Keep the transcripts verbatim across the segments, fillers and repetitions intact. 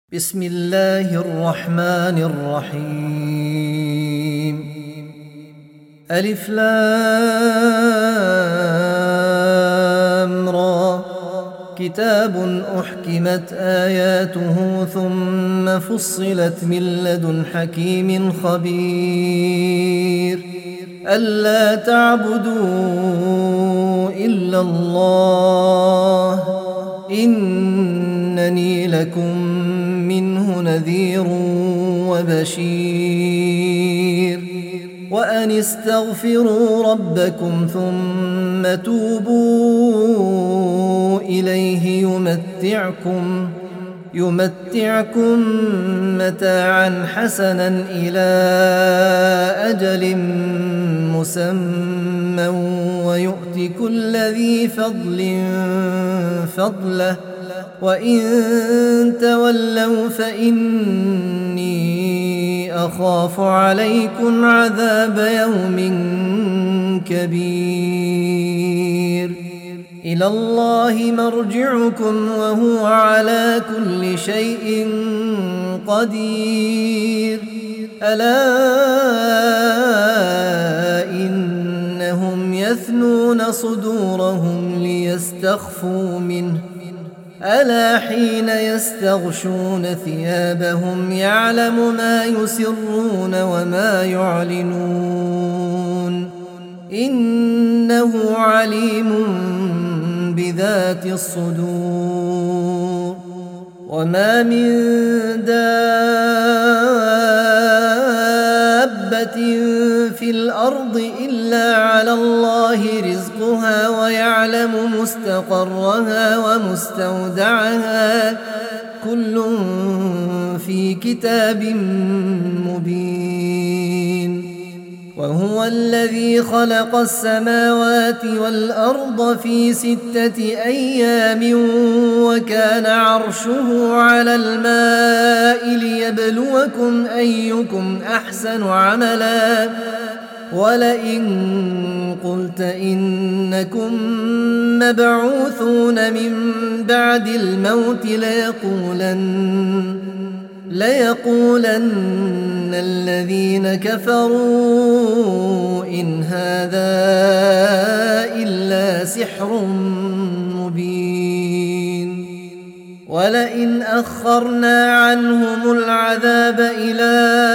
بسم الله الرحمن الرحيم. ألف لام را. كتاب أحكمت آياته ثم فصلت من لدن حكيم خبير ألا تعبدوا إلا الله إنني لكم منه نذير وبشير وأن استغفروا ربكم ثم توبوا إليه يمتعكم يمتعكم متاعا حسنا إلى أجل مسمى ويؤت كل ذي فضل فضله وإن تولوا فإني أخاف عليكم عذاب يوم كبير. إلى الله مرجعكم وهو على كل شيء قدير. ألا إنهم يثنون صدورهم ليستخفوا منه ألا حين يستغشون ثيابهم يعلم ما يسرون وما يعلنون إنه عليم بذات الصدور. وما من دابة في الأرض إلا على الله رزقها ويعلم مستقرها ومستودعها كل في كتاب مبين. وهو الذي خلق السماوات والأرض في ستة أيام وكان عرشه على الماء ليبلوكم أيكم أحسن عملا ولئن قلت إنكم مبعوثون من بعد الموت ليقولن ليقولن الذين كفروا إن هذا إلا سحر مبين. ولئن أخرنا عنهم العذاب إلى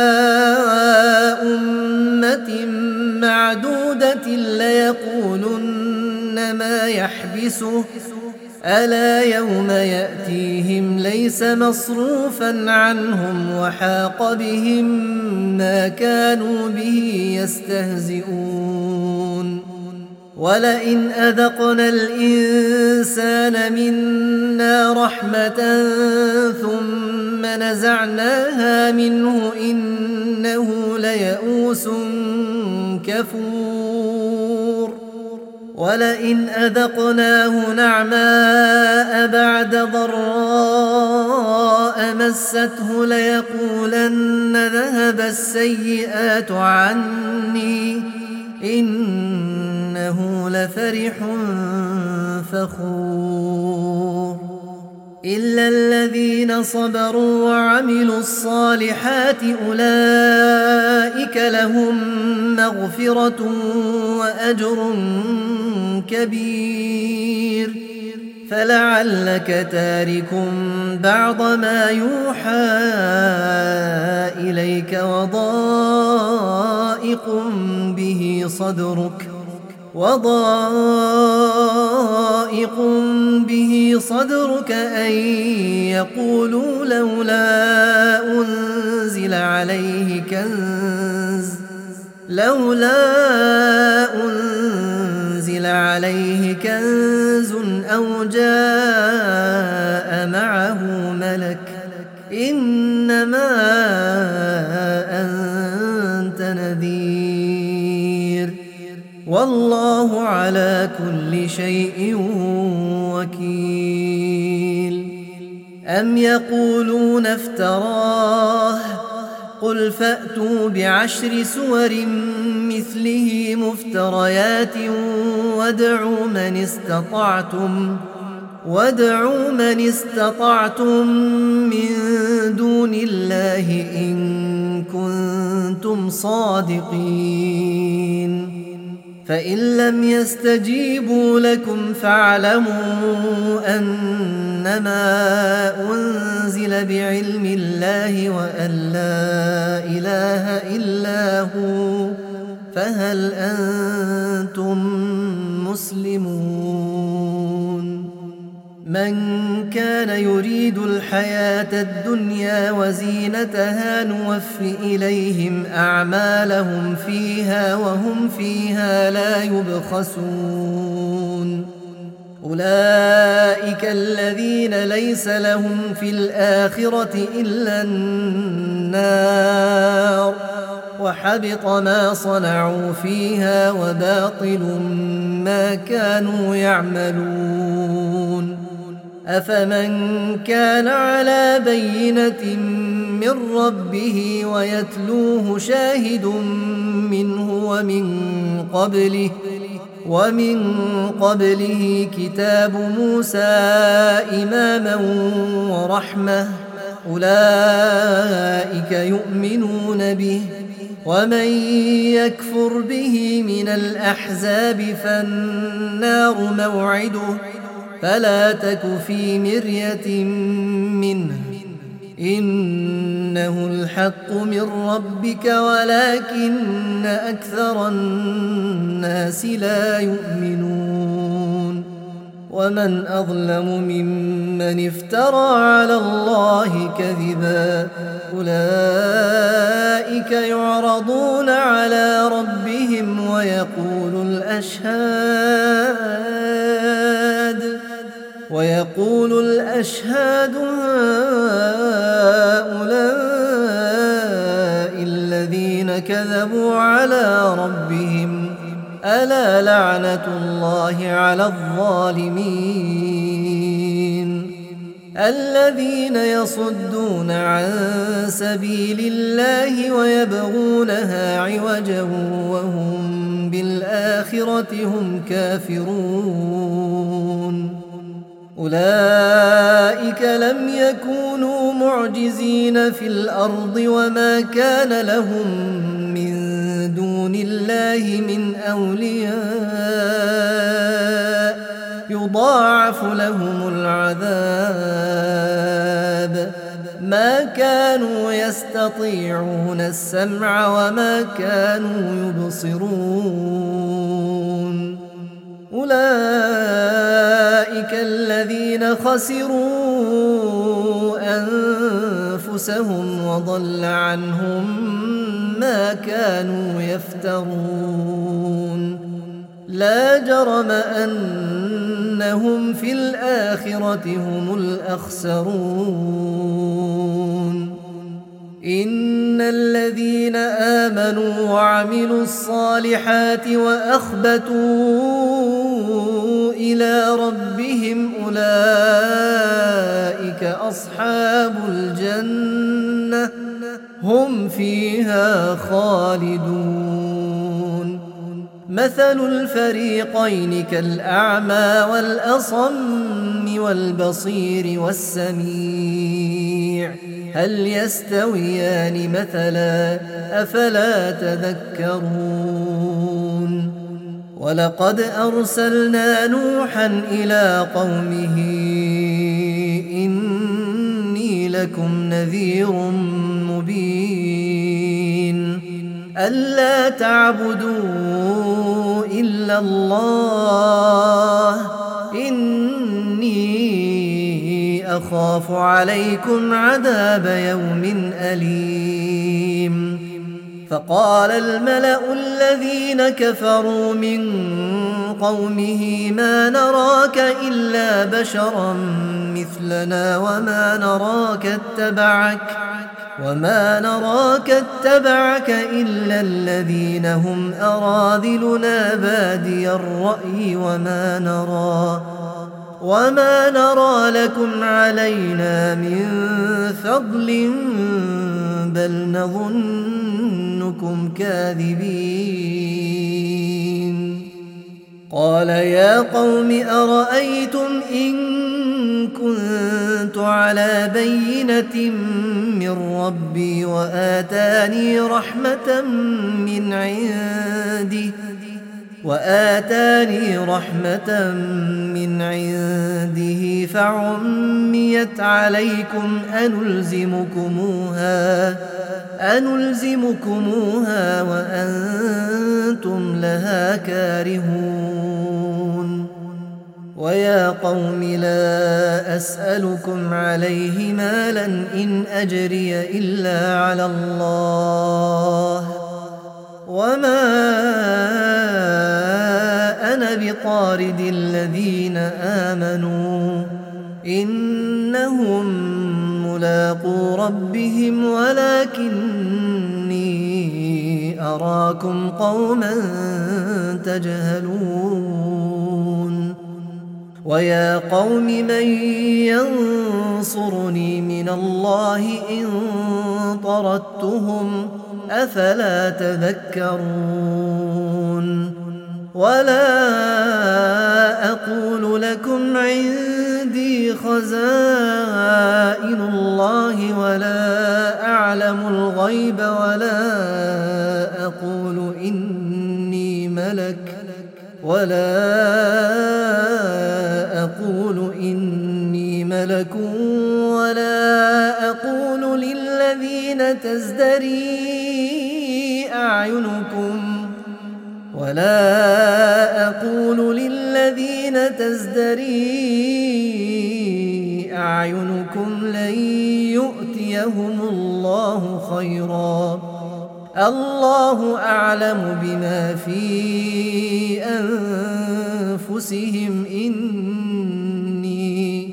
أمة معدودة ليقولن ما يحبسه ألا يوم يأتيهم ليس مصروفا عنهم وحاق بهم ما كانوا به يستهزئون. ولئن أذقنا الإنسان منا رحمة ثم نزعناها منه إنه ليئوس كفور. ولئن أذقناه نعماء بعد ضراء مسته ليقولن ذهب السيئات عني إنه لفرح فخور. إلا الذين صبروا وعملوا الصالحات أولئك لهم مغفرة وأجر كبير. فلعلك تارك بعض ما يوحى إليك وضائق به صدرك وضائق به صدرك أن يقولوا لولا أنزل عليه كنز لولا أنزل عليه كنز أو جاء معه ملك إنما أنت نذير والله على كل شيء وكيل. أم يقولون افتراه قل فأتوا بعشر سور مثله مفتريات وادعوا من استطعتم وادعوا من استطعتم من الصادقين فإن لم يستجيبوا لكم فاعلموا أنما أنزل بعلم الله وأن لا إله إلا هو فهل أنتم مسلمون من كان يريد الحياة الدنيا وزينتها نوف إليهم أعمالهم فيها وهم فيها لا يبخسون أولئك الذين ليس لهم في الآخرة إلا النار وحبط ما صنعوا فيها وباطل ما كانوا يعملون أفمن كان على بينة من ربه ويتلوه شاهد منه ومن قبله ومن قبله كتاب موسى إماما ورحمة أولئك يؤمنون به ومن يكفر به من الأحزاب فالنار موعده فلا تك في مرية منه إنه الحق من ربك ولكن أكثر الناس لا يؤمنون ومن أظلم ممن افترى على الله كذبا أولئك يعرضون على ربهم ويقول الأشهاد ويقول الأشهاد هؤلاء الذين كذبوا على ربهم ألا لعنة الله على الظالمين الذين يصدون عن سبيل الله ويبغونها عوجا وهم بالآخرة هم كافرون أولئك لم يكونوا معجزين في الأرض وما كان لهم من دون الله من أولياء يضاعف لهم العذاب ما كانوا يستطيعون السمع وما كانوا يبصرون أولئك الذين خسروا أنفسهم وضل عنهم ما كانوا يفترون لا جرم أنهم في الآخرة هم الأخسرون إن الذين آمنوا وعملوا الصالحات وأخبتوا إلى ربهم أولئك أصحاب الجنة هم فيها خالدون مثل الفريقين كالأعمى والأصم والبصير والسميع هل يستويان مثلا أفلا تذكرون ولقد أرسلنا نوحا إلى قومه إني لكم نذير مبين ألا تعبدوا إلا الله إني أخاف عليكم عذاب يوم أليم فقال الملأ الذين كفروا من قومه ما نراك إلا بشرا مثلنا وما نراك اتبعك وما نراك اتبعك إلا الذين هم أراذلنا بادي الرأي وما نرى وما نرى لكم علينا من فضل بل نظنكم كاذبين قال يا قوم أرأيتم إن كنت على بينة من ربي وآتاني رحمة من عنده وآتاني رحمة من عنده فعميت عليكم أنلزمكموها أنلزمكموها وأنتم لها كارهون ويا قوم لا أسألكم عليه مالا إن أجري إلا على الله وما أنا بطارد الذين آمنوا إنهم ملاقو ربهم ولكني أراكم قوما تجهلون ويا قوم من ينصرني من الله إن طردتهم أفلا تذكرون ولا أقول لكم عندي خزائن الله ولا أعلم الغيب ولا أقول إني ملك ولا أقول إني ملك ولا أقول للذين تزدري أعينكم ولا أقول للذين تزدري أعينكم لن يؤتيهم الله خيرا الله أعلم بما في أنفسهم إني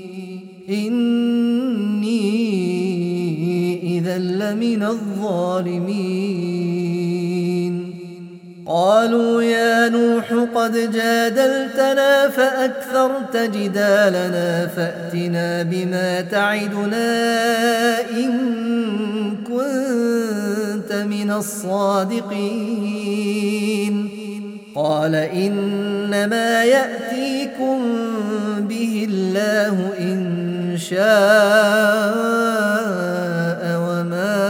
إني إذا لمن الظالمين قالوا يا نوح قد جادلتنا فأكثرت جدالنا فأتنا بما تعدنا إن كنت من الصادقين قال إنما يأتيكم به الله إن شاء وما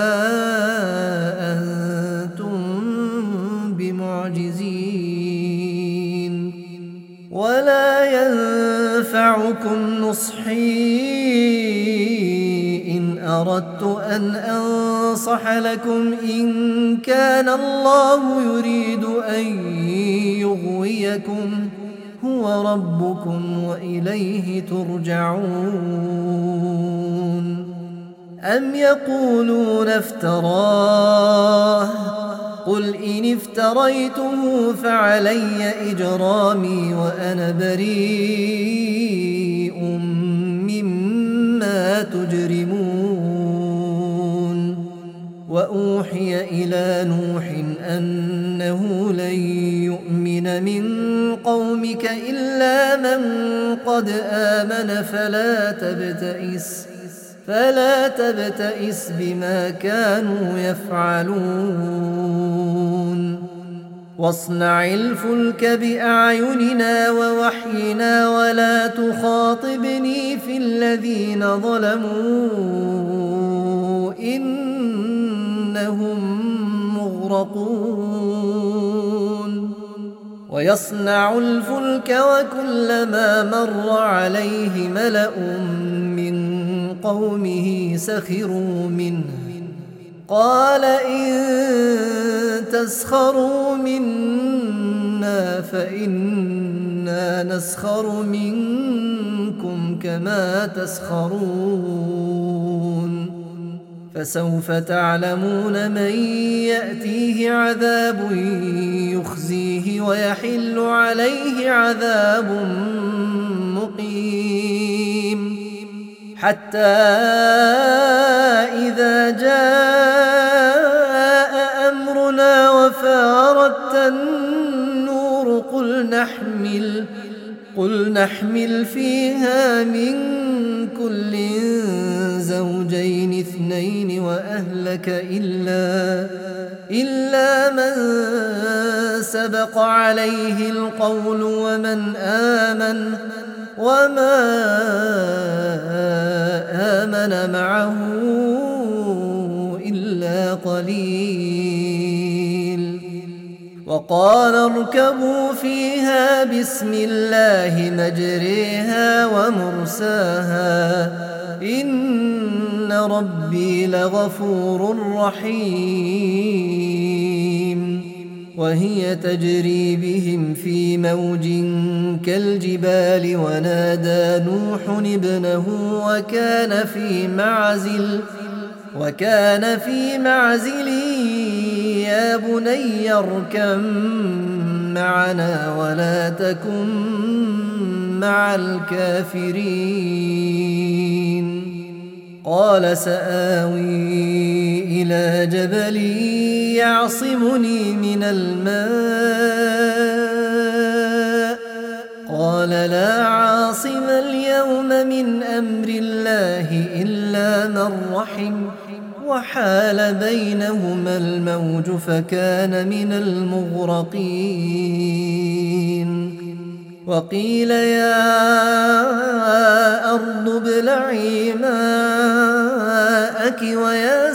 ولا ينفعكم نصحي إن أردت أن أنصح لكم إن كان الله يريد أن يغويكم هو ربكم وإليه ترجعون أم يقولون افتراه قل إن افتريته فعلي إجرامي وأنا بريء مما تجرمون وأوحي إلى نوح أنه لن يؤمن من قومك إلا من قد آمن فلا تبتئس فلا تبتئس بما كانوا يفعلون واصنع الفلك بأعيننا ووحينا ولا تخاطبني في الذين ظلموا إنهم مغرقون ويصنع الفلك وكلما مر عليه ملأ من قومه سخروا منه قال إن تسخروا منا فإنا نسخر منكم كما تسخرون فسوف تعلمون من يأتيه عذاب يخزيه ويحل عليه عذاب مقيم حتى إذا جاء أمرنا وفارت النور قل نحمل قل نحمل فيها من كل زوجين اثنين وأهلك إلا إلا من سبق عليه القول ومن آمن وما آمن معه إلا قليل. وقال اركبوا فيها بسم الله مجريها ومرساها إن ربي لغفور رحيم. وهي تجري بهم في موج كالجبال ونادى نوح ابنه وكان في معزل وكان في معزل يا بني اركب معنا ولا تكن مع الكافرين. قال سآوي إلى جبل يعصمني من الماء قال لا عاصم اليوم من أمر الله إلا من رحم وحال بينهما الموج فكان من المغرقين. وقيل يا أرض ابلعي ماءك ويا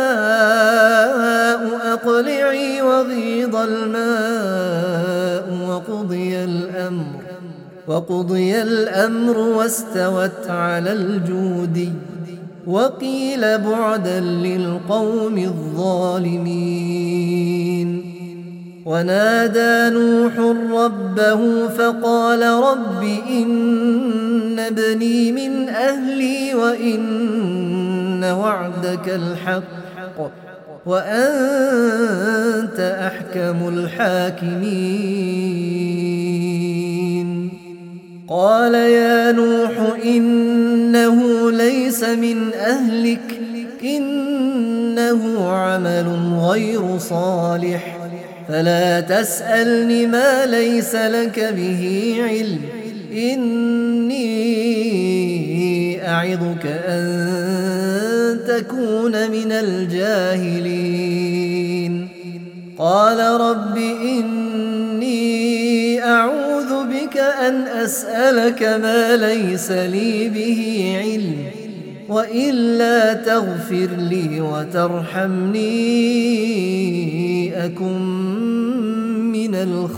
سماء أقلعي وغيض الماء وقضي الأمر وقضي الأمر واستوت على الجودي وقيل بعدا للقوم الظالمين. ونادى نوح ربه فقال رب إن ابني من أهلي وإن وعدك الحق وأنت أحكم الحاكمين. قال يا نوح إنه ليس من أهلك إنه عمل غير صالح فلا تسألني ما ليس لك به علم إني أعظك أن تكون من الجاهلين. قال رب إني أعوذ بك أن أسألك ما ليس لي به علم وإلا تغفر لي وترحمني أكن من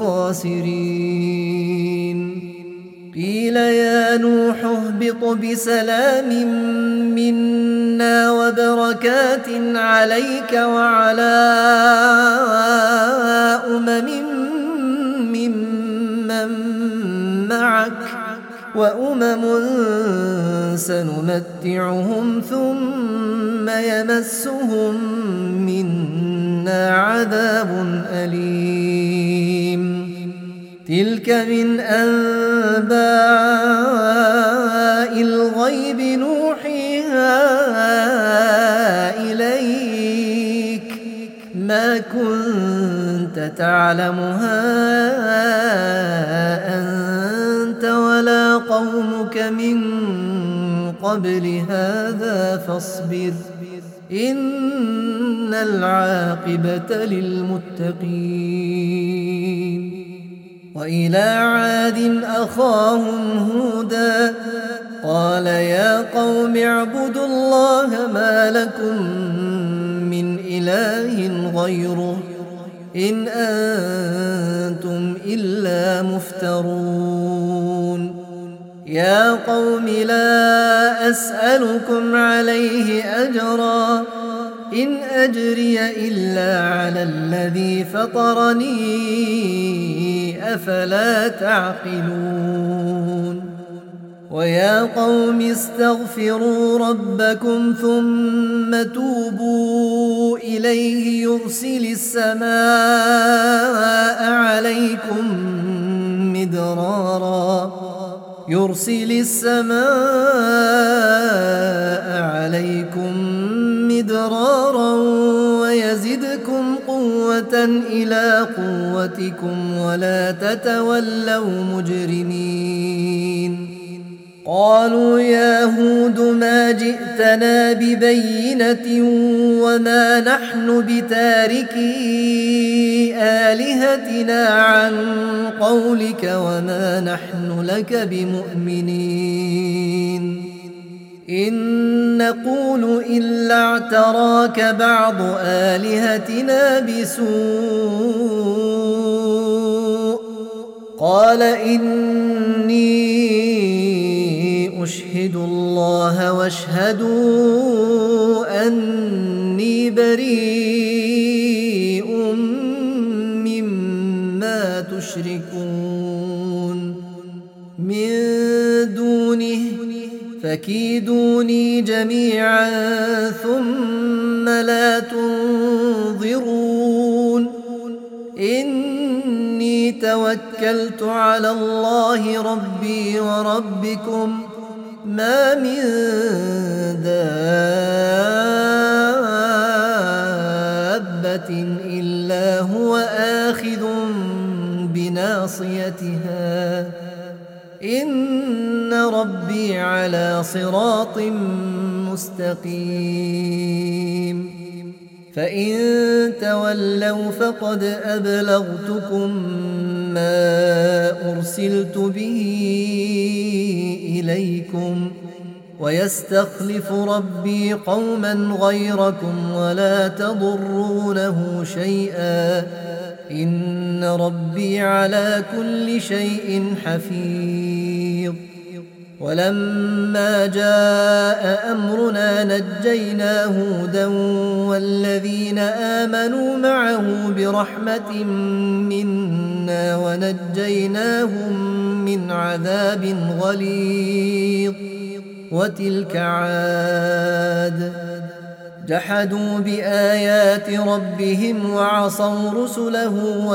الخاسرين. قيل يا نوح اهبط بسلام منا وبركات عليك وعلى أمم ممن معك وأمم سنمتعهم ثم يمسهم منا عذاب أليم. تلك من أنباء الغيب نوحيها إليك ما كنت تعلمها أنت ولا قومك من قبل هذا فاصبر إن العاقبة للمتقين. وإلى عاد أخاهم هودا قال يا قوم اعبدوا الله ما لكم من إله غيره إن أنتم إلا مفترون. يا قوم لا أسألكم عليه أجرا إن أجري إلا على الذي فطرني أفلا تعقلون. ويا قوم استغفروا ربكم ثم توبوا إليه يرسل السماء عليكم مدرارا يرسل السماء عليكم مدرارا ويزدكم قوة إلى قوتكم ولا تتولوا مجرمين. قالوا يا هود ما جئتنا ببينة وما نحن بتاركي آلهتنا عن قولك وما نحن لك بمؤمنين إن نقول إلا اعتراك بعض آلهتنا بسوء قال إني أشهد الله واشهدوا أني بريء مما تشركون من دونه فكيدوني جميعا ثم لا تنظرون إني توكلت على الله ربي وربكم ما من دابة إلا هو آخذ بناصيتها إن ربي على صراط مستقيم فإن تولوا فقد أبلغتكم ما أرسلت به إليكم ويستخلف ربي قوما غيركم ولا تضرونه شيئا إن ربي على كل شيء حفيظ ولما جاء أمرنا نجينا هودا والذين آمنوا معه برحمة منا ونجيناهم من عذاب غليظ وتلك عاد جحدوا بآيات ربهم وعصوا رسله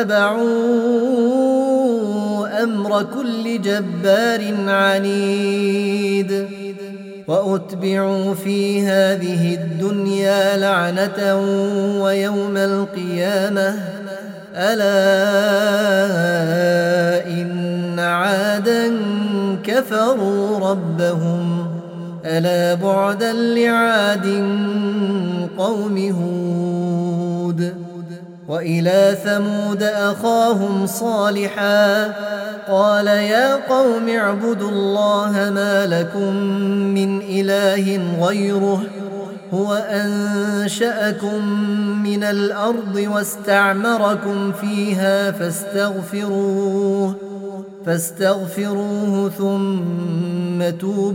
واتبعوا أمر كل جبار عنيد وأتبعوا في هذه الدنيا لعنة ويوم القيامة ألا إن عادا كفروا ربهم ألا بعدا لعاد قوم هود وإلى ثمود أخاهم صالحا قال يا قوم اعبدوا الله ما لكم من إله غيره هو أنشأكم من الأرض واستعمركم فيها فاستغفروه فاستغفروه ثم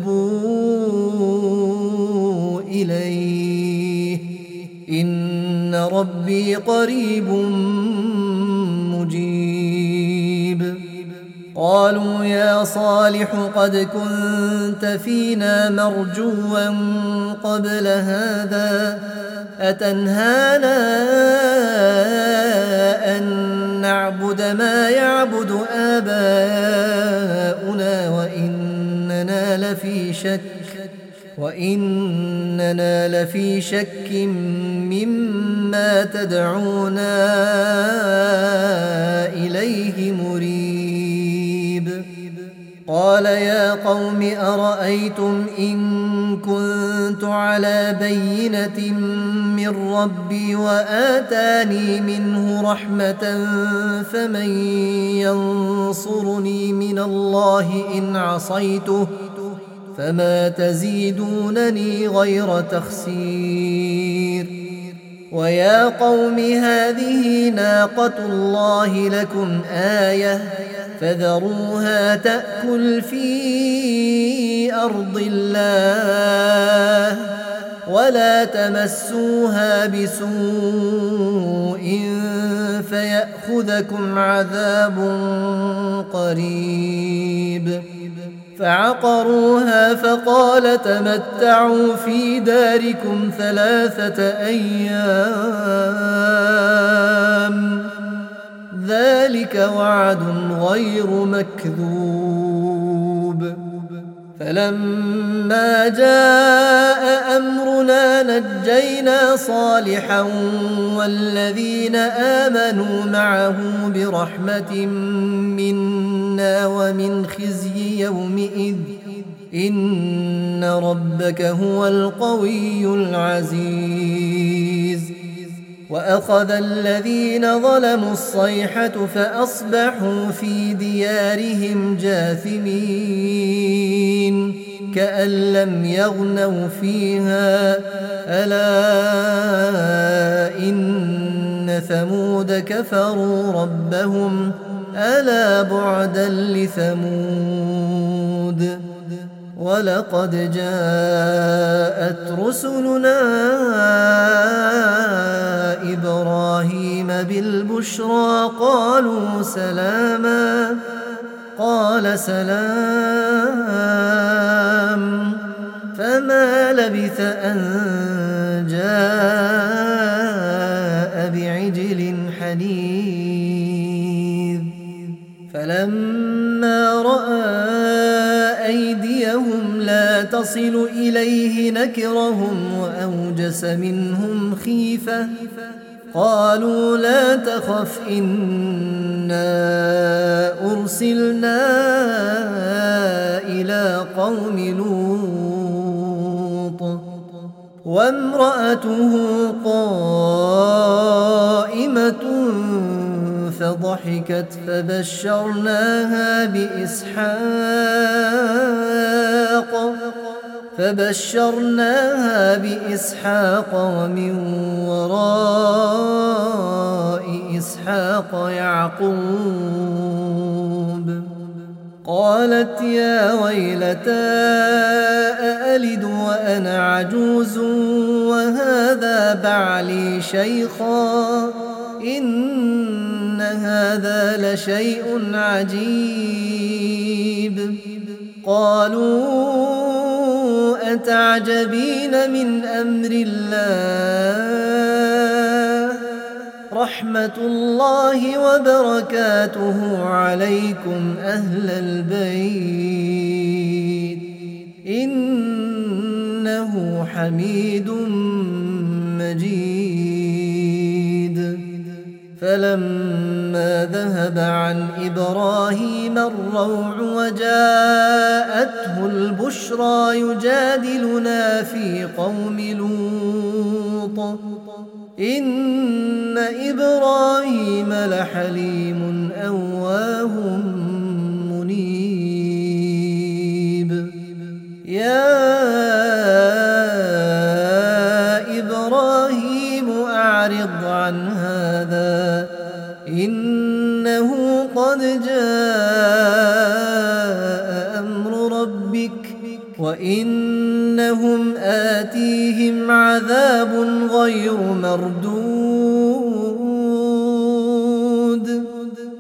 توبوا إليه إن ربي قريب مجيب قالوا يا صالح قد كنت فينا مرجوا قبل هذا أتنهانا أن نعبد ما يعبد آباؤنا وإننا لفي شك وإننا لفي شك مما تدعونا إليه مريب قال يا قوم أرأيتم إن كنت على بينة من ربي وآتاني منه رحمة فمن ينصرني من الله إن عصيته فما تزيدونني غير تخسير ويا قوم هذه ناقة الله لكم آية فذروها تأكل في أرض الله ولا تمسوها بسوء فيأخذكم عذاب قريب فعقروها فقال تمتعوا في داركم ثلاثة أيام ذلك وعد غير مكذوب فلما جاء أمرنا نجينا صالحا والذين آمنوا معه برحمة منا ومن خزي يومئذ إن ربك هو القوي العزيز. وأخذ الذين ظلموا الصيحة فأصبحوا في ديارهم جاثمين كأن لم يغنوا فيها ألا إن ثمود كفروا ربهم ألا بعدا لثمود. ولقد جاءت رسلنا إبراهيم بالبشرى قالوا سلاما قال سلام فما لبث أن جاء بعجل حنيذ. فلما رأى أيديهم لا تصل إليه نكرهم وأوجس منهم خيفة قالوا لا تخف إنا أرسلنا إلى قوم لوط وامرأته قائمة فضحكت فبشرناها بإسحاق فبشرناها بإسحاق ومن وراء إسحاق يعقوب. قالت يا ويلتى أألد وأنا عجوز وهذا بعلي شيخا إن هذا لشيء عجيب. قالوا أتعجبين من أمر الله رحمة الله وبركاته عليكم أهل البيت إنه حميد مجيد. فلما ذهب عن إبراهيم الروع وجاءته البشرى يجادلنا في قوم لوط إن إبراهيم لحليم أواه منيب. يا إبراهيم أعرض عن هذا إنه قد جاء أمر ربك وإنهم آتيهم عذاب غير مردود.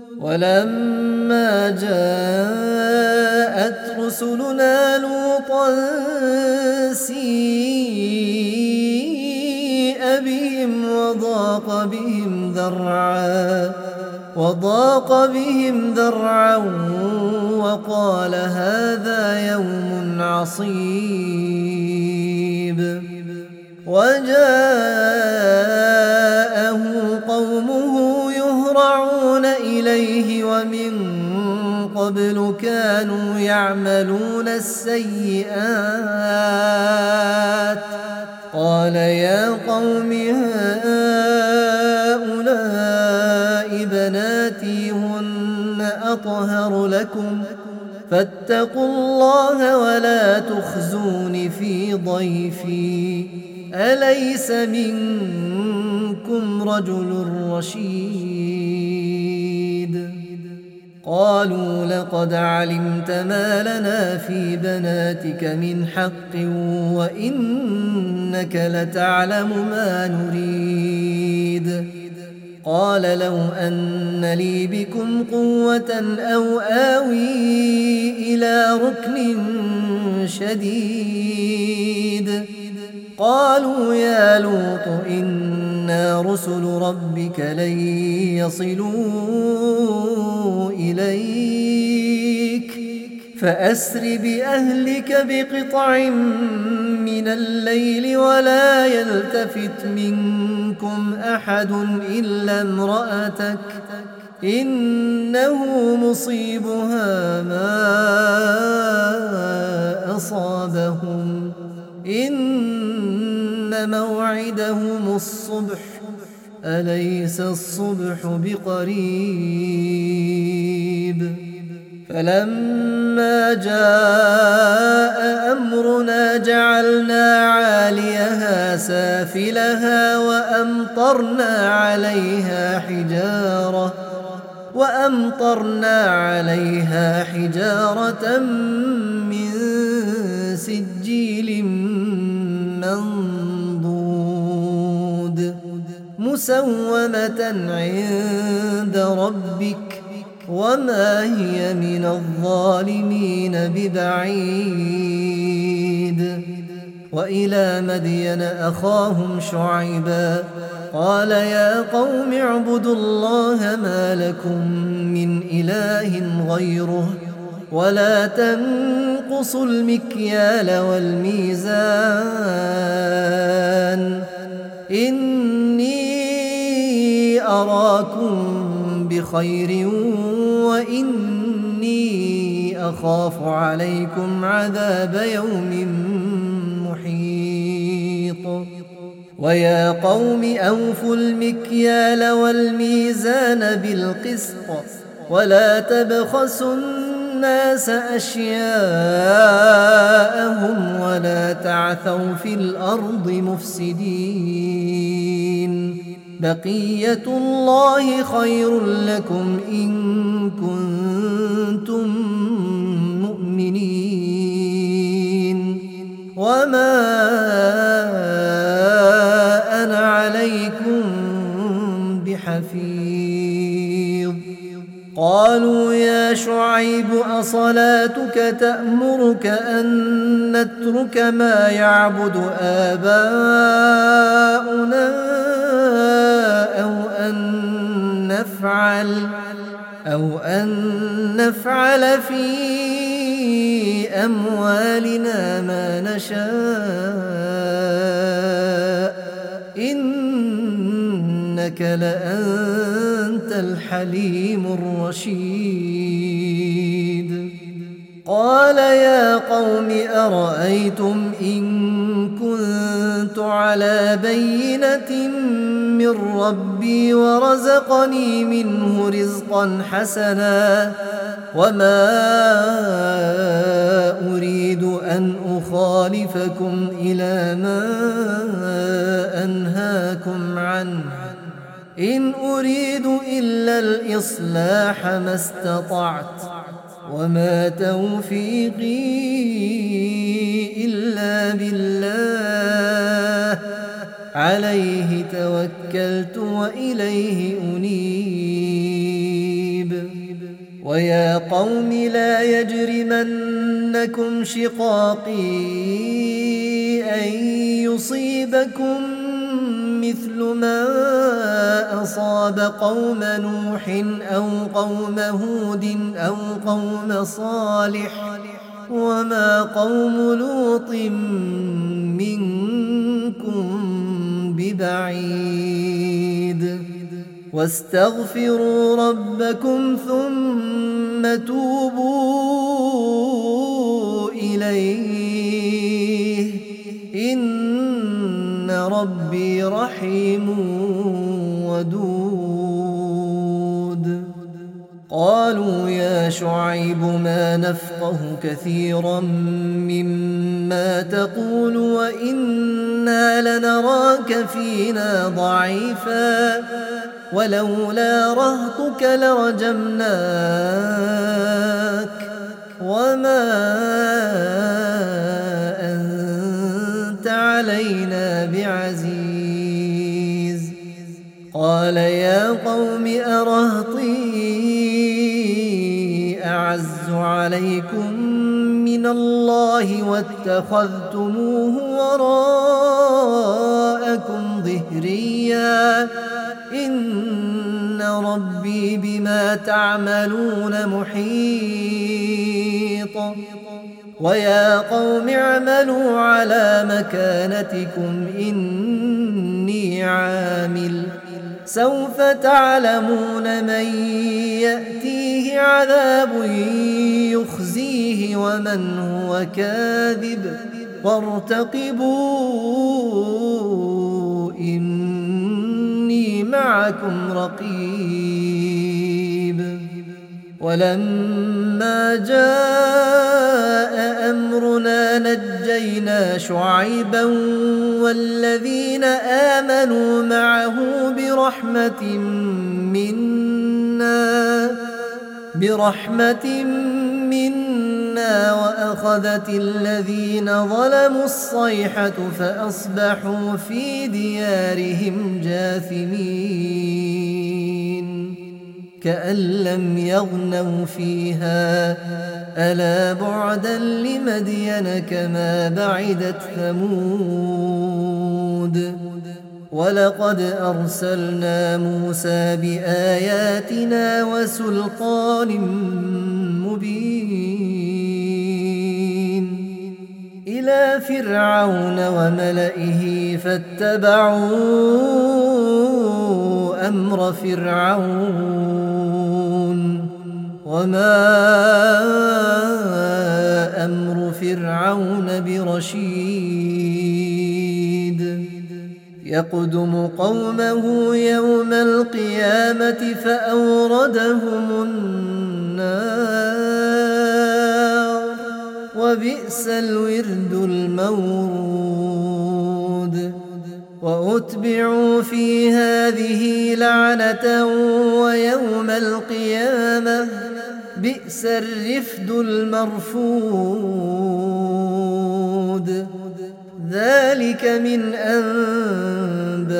ولما جاءت رسلنا لوطا سيء بهم وضاق بهم ذرعا وضاق بهم ذرعا وقال هذا يوم عصيب. وجاءه قومه يهرعون إليه ومن قبل كانوا يعملون السيئات قال يا قوم هؤلاء بناتي هن أطهر لكم فاتقوا الله ولا تخزون في ضيفي أليس منكم رجل رشيد. قالوا لقد علمت ما لنا في بناتك من حق وإنك لتعلم ما نريد. قال لو أن لي بكم قوة أو آوي إلى ركن شديد. قالوا يا لوط إنا رسل ربك لن يصلوا إليك فأسر بأهلك بقطع من الليل ولا يلتفت منكم أحد إلا امرأتك إنه مصيبها ما أصابهم إن موعدهم الصبح أليس الصبح بقريب فلما جاء أمرنا جعلنا عاليها سافلها وأمطرنا عليها حجارة وأمطرنا عليها حجارة من سجيل منضود مسومة عند ربك وما هي من الظالمين ببعيد وإلى مدين أخاهم شعيبا قال يا قوم اعبدوا الله ما لكم من إله غيره ولا تنقصوا المكيال والميزان إني أراكم بخير وإني أخاف عليكم عذاب يوم محيط ويا قوم أوفوا المكيال والميزان بالقسط ولا تبخسوا الناس أشياءهم ولا تعثوا في الأرض مفسدين بقية الله خير لكم إن كنتم مؤمنين وما أنا عليكم بحفيظ قالوا يا شعيب أصلاتك تأمرك أن نترك ما يعبد آباؤنا أو أن نفعل أو أن نفعل في أموالنا ما نشاء إنك لأنت الحليم الرشيد قال يا قوم أرأيتم إن كنت على بينة من ربي ورزقني منه رزقا حسنا وما أريد أن أخالفكم إلى ما أنهاكم عنه إن أريد إلا الإصلاح ما استطعت وما توفيقي إلا بالله عليه توكلت وإليه أنيب ويا قوم لا يجرمنكم شقاقي أن يصيبكم مثل ما أصاب قوم نوح أو قوم هود أو قوم صالح وما قوم لوط منكم ببعيد واستغفروا ربكم ثم توبوا إليه إن ربي رحيم ودود قالوا يا شعيب ما نفقه كثيرا مما تقول وإنا لنراك فينا ضعيفا ولولا رهطك لرجمناك وما أنت علينا بعزيز قال يا قوم أرهطي أعز عليكم من الله واتخذتموه وراءكم ظهريا إن ربي بما تعملون محيط ويا قوم اعملوا على مكانتكم إني عامل فسوف تعلمون من يأتيه عذاب يخزيه ومن هو كاذب وارتقبوا إني معكم رقيب. ولما جاء أمرنا نجينا شعيبا والذين آمنوا معه برحمة منا برحمة منا وأخذت الذين ظلموا الصيحة فأصبحوا في ديارهم جاثمين كأن لم يغنوا فيها ألا بعدا لمدين كما بعدت ثمود. ولقد أرسلنا موسى بآياتنا وسلطان مبين إلى فرعون وملئه فاتبعوا أمر فرعون وما أمر فرعون برشيد. يقدم قومه يوم القيامة فأوردهم النار وبئس الورد المورود. وأتبعوا في هذه لعنة ويوم القيامة بئس الرفد المرفود. ذلك من أنباء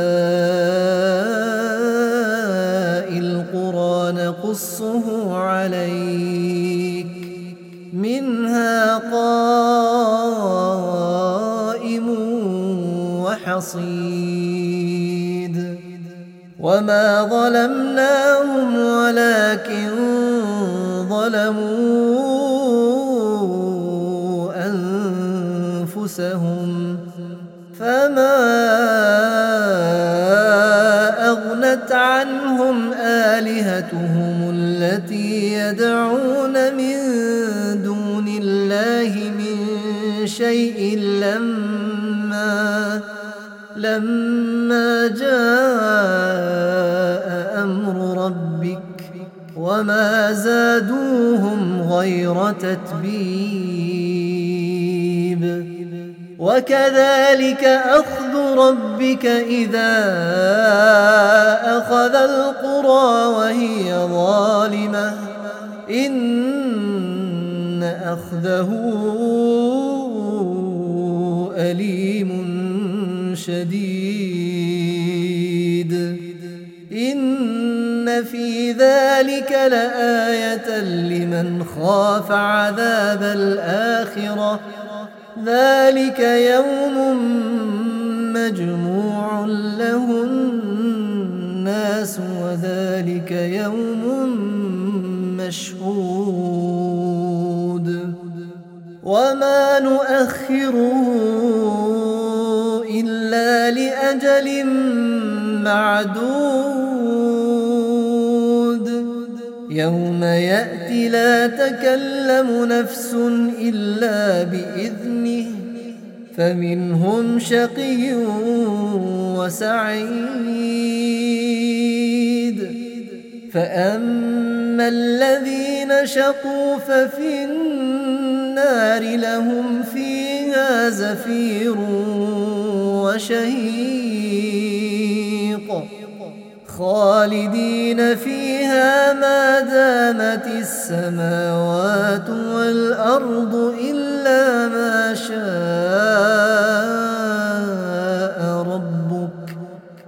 القرى نقصه عليك منها قائم وحصيد. وما ظلمناهم ولكن ظلموا أنفسهم فما أغنت عنهم آلهتهم التي يدعون من دون الله من شيء لما لما جاء أمر ربك وما زادوهم غير تتبيب. وكذلك أخذ ربك إذا أخذ القرى وهي ظالمة إن أخذه أليم شديد. إن في ذلك لآية لمن خاف عذاب الآخرة ذلك يوم مجموع له الناس وذلك يوم مشهود. وما نؤخره إلا لأجل معدود يوم يأتي لا تكلم نفس إلا بإذنه فمنهم شقي وسعيد. فأما الذين شقوا ففي النار لهم فيها زفير وشهيق خالدين فيها ما دامت السماوات والأرض إلا ما شاء ربك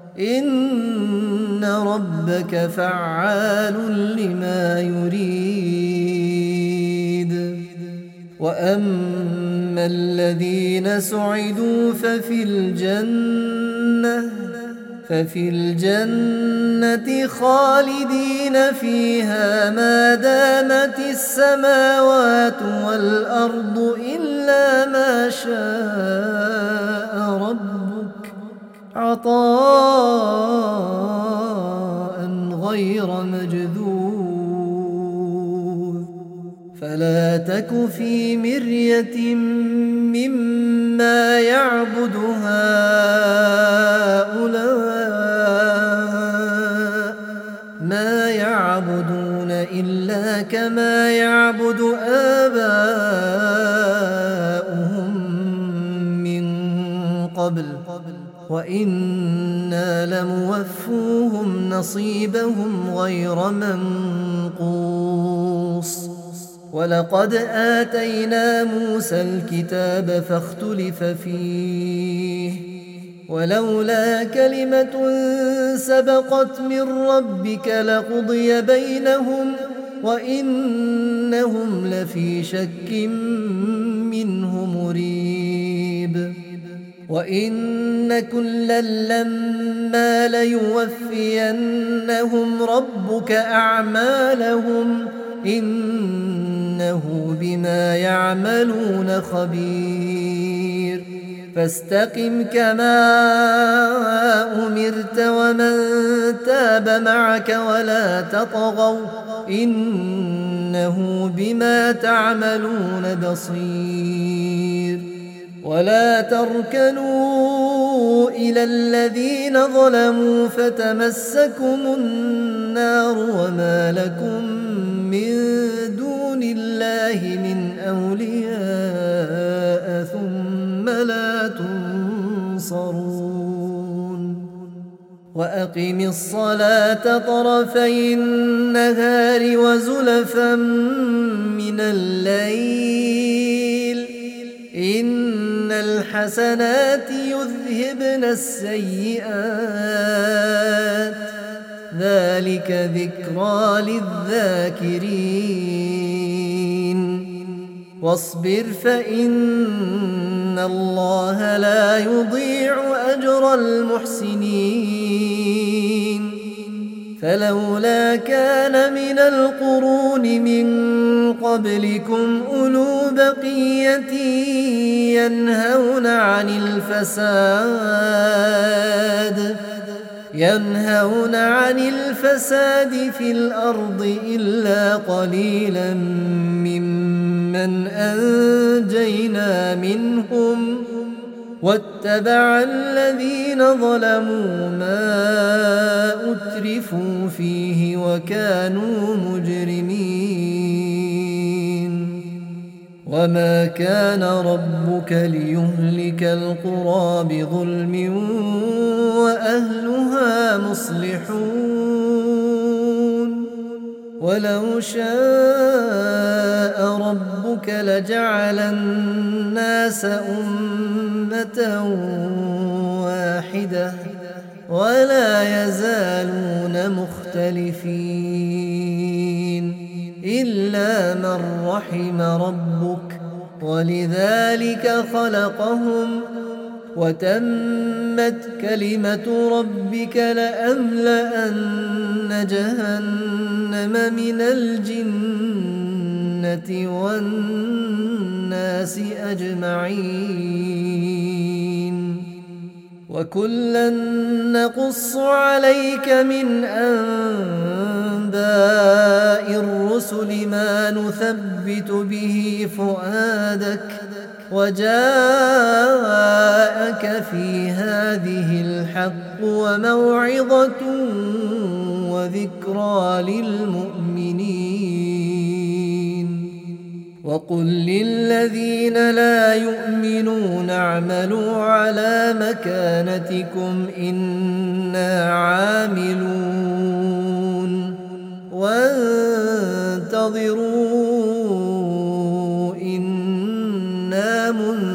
إن ربك فعال لما يريد. وأما الذين سعدوا ففي الجنة ففي الجنة خالدين فيها ما دامت السماوات والأرض إلا ما شاء ربك عطاء غير مجذوذ فلا تك في مرية مما يعبد هؤلاء ما يعبدون إلا كما يعبد آباؤهم من قبل وإنا لموفوهم نصيبهم غير منقوص ولقد آتينا موسى الكتاب فاختلف فيه ولولا كلمة سبقت من ربك لقضي بينهم وإنهم لفي شك منه مريب وإن كلا لما ليوفينهم ربك أعمالهم إنه بما يعملون خبير فاستقم كما أمرت ومن تاب معك ولا تطغوا إنه بما تعملون بصير ولا تركنوا إلى الذين ظلموا فتمسكم النار وما لكم من دون الله من أولياء ثم لا تنصرون وأقم الصلاة طرفي النهار وزلفا من الليل إن الحسنات يذهبن السيئات ذلك ذكرى للذاكرين واصبر فإن الله لا يضيع أجر المحسنين فلولا كان من القرون من قبلكم أولو بقية ينهون عن الفساد ينهون عن الفساد في الأرض إلا قليلا ممن أنجينا منهم واتبع الذين ظلموا ما أترفوا فيه وكانوا مجرمين وما كان ربك ليهلك القرى بظلم وأهلها مصلحون ولو شاء ربك لجعل الناس أمة واحدة ولا يزالون مختلفين إلا من رحم ربك ولذلك خلقهم وتمت كلمة ربك لأملأن جهنم من الجنة والناس أجمعين وكلا نقص عليك من أنباء الرسل ما نثبت به فؤادك وجاءك في هذه الحق وموعظة وذكرى للمؤمنين وقل للذين لا يؤمنون اعملوا على مكانتكم إنا عاملون وانتظروا إنا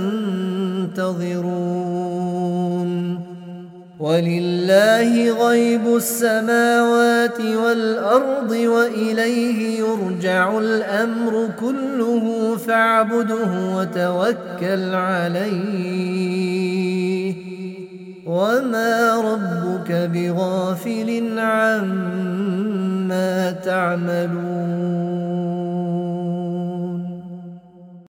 منتظرون ولله غيب السماوات والأرض وإليه يرجع الأمر كله فاعبده وتوكل عليه وما ربك بغافل عما تعملون